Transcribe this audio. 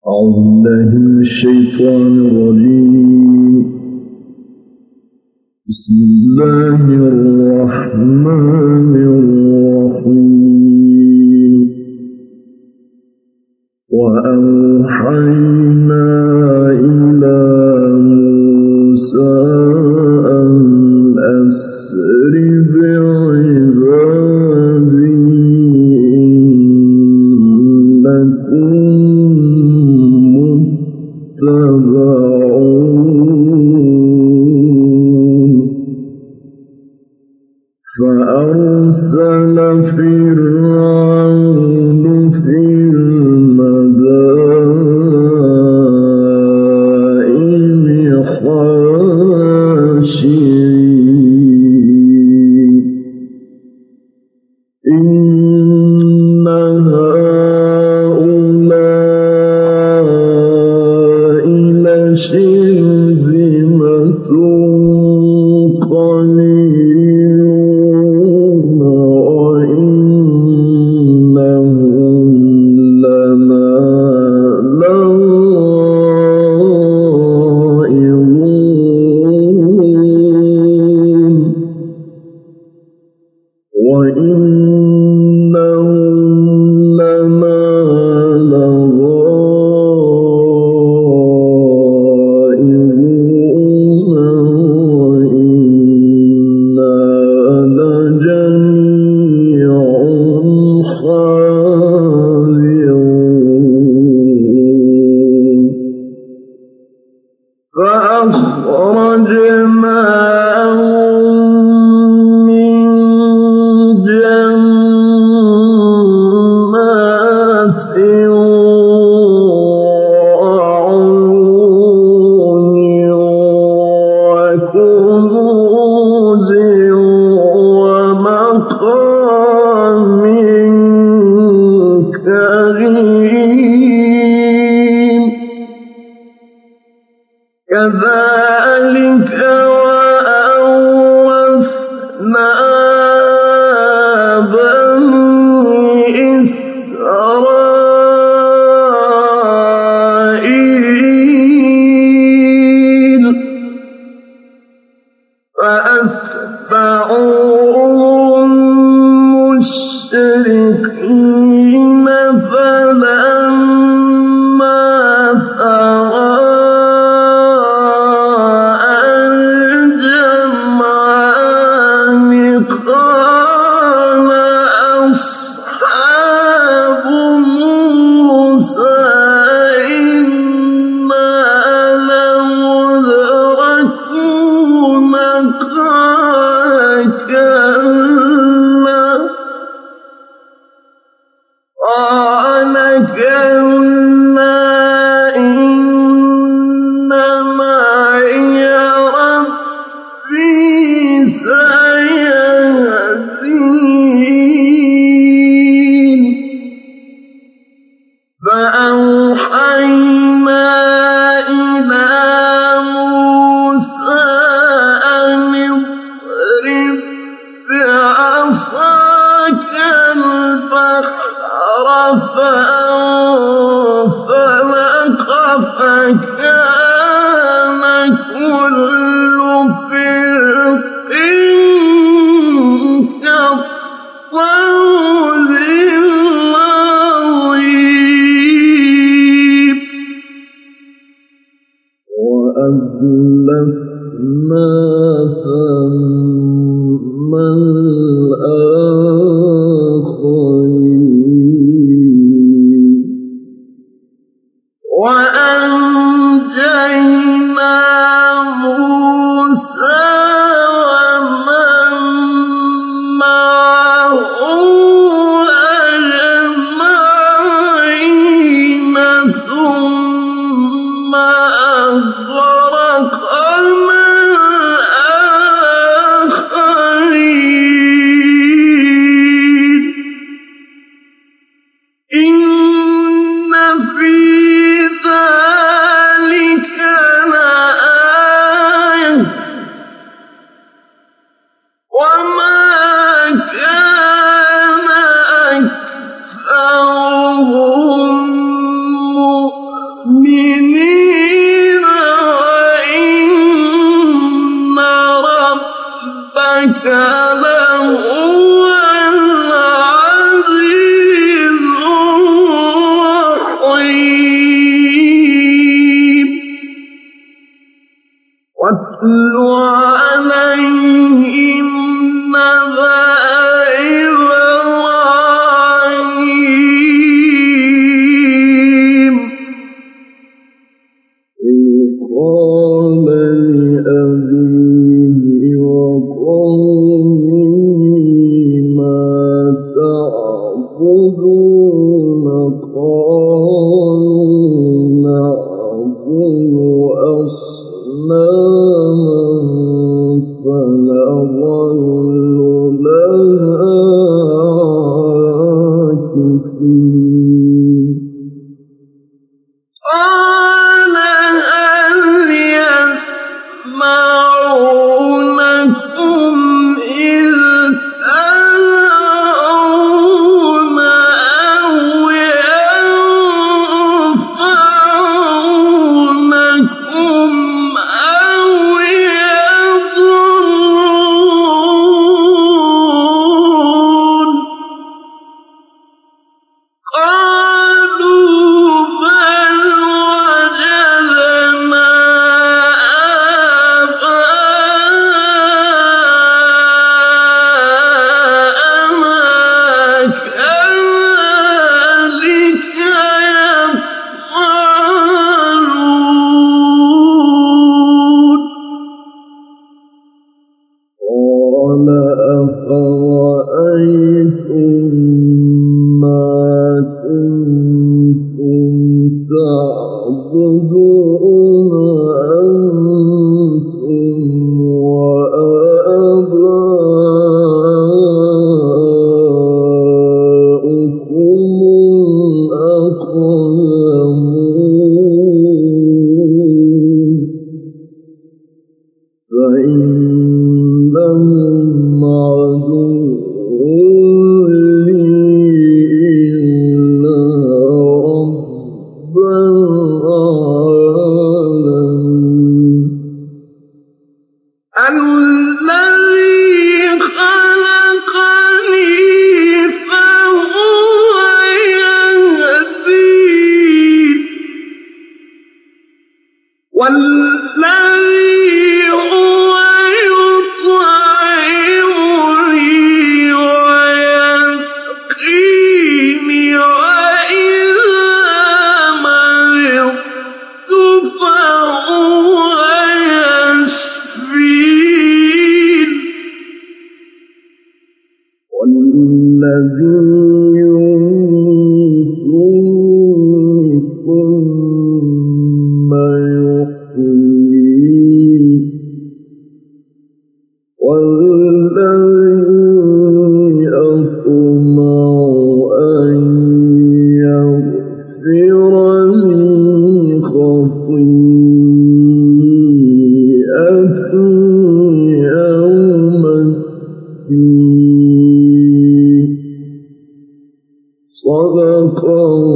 أعوذ بالله من الشيطان الرجيم. بسم الله الرحمن الرحيم. وأوحينا إلى موسى أن أسر بعبادي إنكم متبعون. فأرسل فرعون في المدائن حاشرين إن هؤلاء لشرذمة قليلون وإنهم لنا لغائظون. فأخرجناهم من جنات وعيون وكنوز ومقام كريم. كذلك وأورثنا بني إسرائيل فأتبعوهم مشرقين فلما تراءى الجمعان قال أصحاب موسى إنا لمدركون قال كلا إن معي ربي سيهدين. فأوحينا إلى موسى أن اضرب بعصاك البحر فانفلق فكان كل فرق كالطود العظيم. وأزلفنا ثم الآخرين وأنجينا موسى ومن معه أجمعين ثم أغرقنا الآخرين. إن في ذلك المؤمنين وإن ربك لهو العزيز الرحيم واتل عليهم نبأ إبراهيم إذ قال لأبيه وقومه ما تعبدون قالوا نعبد أصناما فنظل لها عاكفين قال هل يسمعونكم إذ تدعون أو ينفعونكم أو يضرون قالوا بل وجدنا آباءنا كذلك يفعلون قال أفرأيتم ما كنتم تعبدون أنتم وآباؤكم الأقدمون فإنهم عدو لي إلا رب العالمين الذي خلقني فهو يهدين والذي هو يطعمني ويسقيني وإذا مرضت فهو يشفين والذي يميتني ثم يحيين والذي أطمع أن يغفر لي خطيئتي يوم الدين صدق